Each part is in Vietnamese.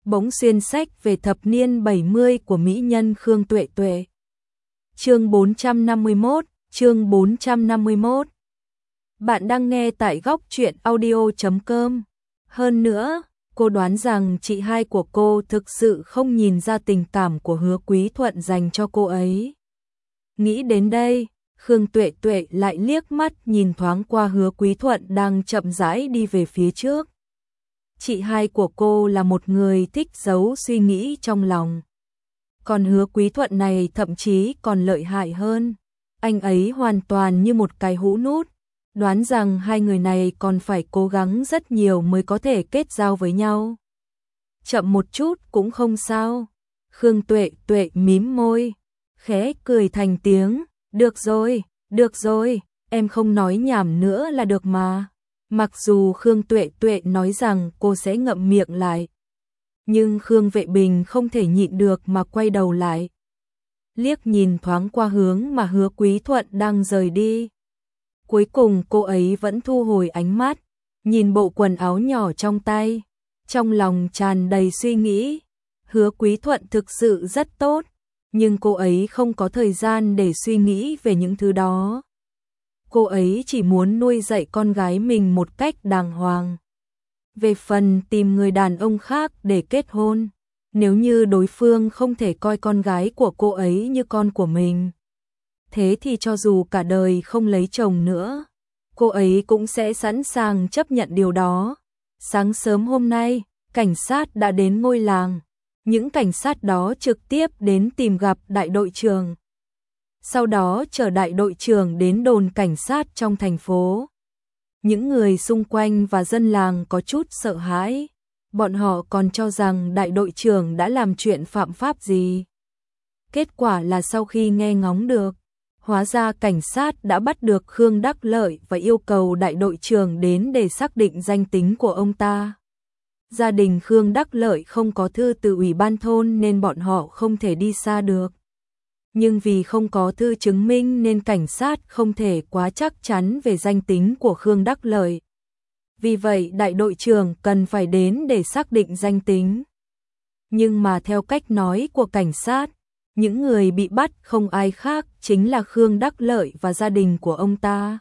bỗng xuyên sách về thập niên 70 của mỹ nhân Khương Tuệ Tuệ. Chương 451. Bạn đang nghe tại góc truyện audio.com. Hơn nữa, cô đoán rằng chị hai của cô thực sự không nhìn ra tình cảm của Hứa Quý Thuận dành cho cô ấy. Nghĩ đến đây, Khương Tuệ Tuệ lại liếc mắt nhìn thoáng qua Hứa Quý Thuận đang chậm rãi đi về phía trước. Chị hai của cô là một người thích giấu suy nghĩ trong lòng. Còn Hứa Quý Thuận này thậm chí còn lợi hại hơn. Anh ấy hoàn toàn như một cái hũ nút. Đoán rằng hai người này còn phải cố gắng rất nhiều mới có thể kết giao với nhau. Chậm một chút cũng không sao. Khương Tuệ Tuệ mím môi, khẽ cười thành tiếng. Được rồi, em không nói nhảm nữa là được mà. Mặc dù Khương Tuệ Tuệ nói rằng cô sẽ ngậm miệng lại, nhưng Khương Vệ Bình không thể nhịn được mà quay đầu lại. Liếc nhìn thoáng qua hướng mà Hứa Quý Thuận đang rời đi. Cuối cùng cô ấy vẫn thu hồi ánh mắt, nhìn bộ quần áo nhỏ trong tay, trong lòng tràn đầy suy nghĩ. Hứa Quý Thuận thực sự rất tốt, nhưng cô ấy không có thời gian để suy nghĩ về những thứ đó. Cô ấy chỉ muốn nuôi dạy con gái mình một cách đàng hoàng. Về phần tìm người đàn ông khác để kết hôn, nếu như đối phương không thể coi con gái của cô ấy như con của mình, thế thì cho dù cả đời không lấy chồng nữa, cô ấy cũng sẽ sẵn sàng chấp nhận điều đó. Sáng sớm hôm nay, cảnh sát đã đến ngôi làng. Những cảnh sát đó trực tiếp đến tìm gặp đại đội trưởng. Sau đó chở đại đội trưởng đến đồn cảnh sát trong thành phố. Những người xung quanh và dân làng có chút sợ hãi. Bọn họ còn cho rằng đại đội trưởng đã làm chuyện phạm pháp gì. Kết quả là sau khi nghe ngóng được, hóa ra cảnh sát đã bắt được Khương Đắc Lợi và yêu cầu đại đội trưởng đến để xác định danh tính của ông ta. Gia đình Khương Đắc Lợi không có thư từ ủy ban thôn nên bọn họ không thể đi xa được. Nhưng vì không có thư chứng minh nên cảnh sát không thể quá chắc chắn về danh tính của Khương Đắc Lợi. Vì vậy đại đội trưởng cần phải đến để xác định danh tính. Nhưng mà theo cách nói của cảnh sát, những người bị bắt không ai khác chính là Khương Đắc Lợi và gia đình của ông ta.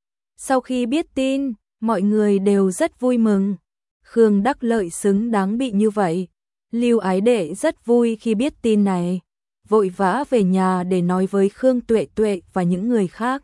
Sau khi biết tin, mọi người đều rất vui mừng. Khương Đắc Lợi xứng đáng bị như vậy. Lưu Ái Đệ rất vui khi biết tin này, vội vã về nhà để nói với Khương Tuệ Tuệ và những người khác.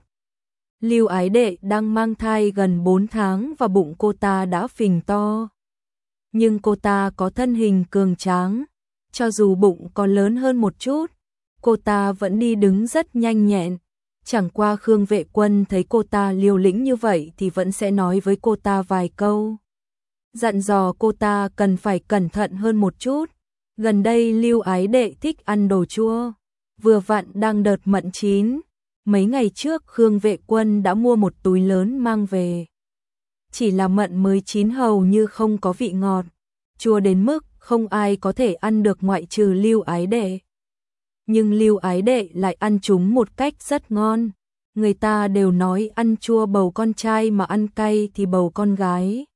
Lưu Ái Đệ đang mang thai gần 4 tháng và bụng cô ta đã phình to. Nhưng cô ta có thân hình cường tráng, cho dù bụng có lớn hơn một chút, cô ta vẫn đi đứng rất nhanh nhẹn. Chẳng qua Khương Vệ Quân thấy cô ta liều lĩnh như vậy thì vẫn sẽ nói với cô ta vài câu, dặn dò cô ta cần phải cẩn thận hơn một chút. Gần đây Lưu Ái Đệ thích ăn đồ chua, vừa vặn đang đợt mận chín. Mấy ngày trước Khương Vệ Quân đã mua một túi lớn mang về. Chỉ là mận mới chín hầu như không có vị ngọt, chua đến mức không ai có thể ăn được ngoại trừ Lưu Ái Đệ. Nhưng Lưu Ái Đệ lại ăn chúng một cách rất ngon. Người ta đều nói ăn chua bầu con trai mà ăn cay thì bầu con gái.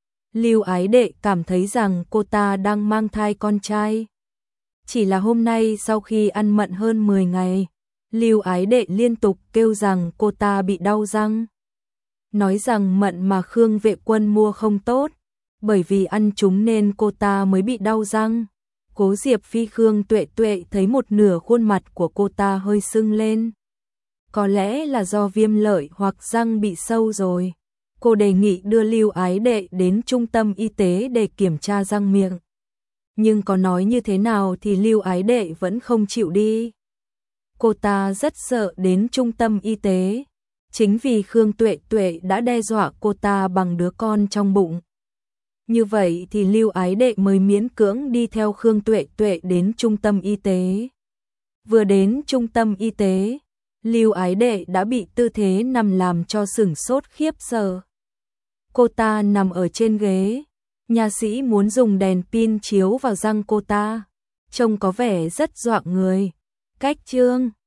Lưu Ái Đệ cảm thấy rằng cô ta đang mang thai con trai. Chỉ là hôm nay sau khi ăn mận hơn 10 ngày, Lưu Ái Đệ liên tục kêu rằng cô ta bị đau răng. Nói rằng mận mà Khương Vệ Quân mua không tốt, bởi vì ăn chúng nên cô ta mới bị đau răng. Cố Diệp Phi Khương Tuệ Tuệ thấy một nửa khuôn mặt của cô ta hơi sưng lên. Có lẽ là do viêm lợi hoặc răng bị sâu rồi. Cô đề nghị đưa Lưu Ái Đệ đến trung tâm y tế để kiểm tra răng miệng. Nhưng có nói như thế nào thì Lưu Ái Đệ vẫn không chịu đi. Cô ta rất sợ đến trung tâm y tế, chính vì Khương Tuệ Tuệ đã đe dọa cô ta bằng đứa con trong bụng. Như vậy thì Lưu Ái Đệ mới miễn cưỡng đi theo Khương Tuệ Tuệ đến trung tâm y tế. Vừa đến trung tâm y tế, Lưu Ái Đệ đã bị tư thế nằm làm cho sửng sốt khiếp sợ. Cô ta nằm ở trên ghế, nha sĩ muốn dùng đèn pin chiếu vào răng cô ta, trông có vẻ rất dọa người. Cách chương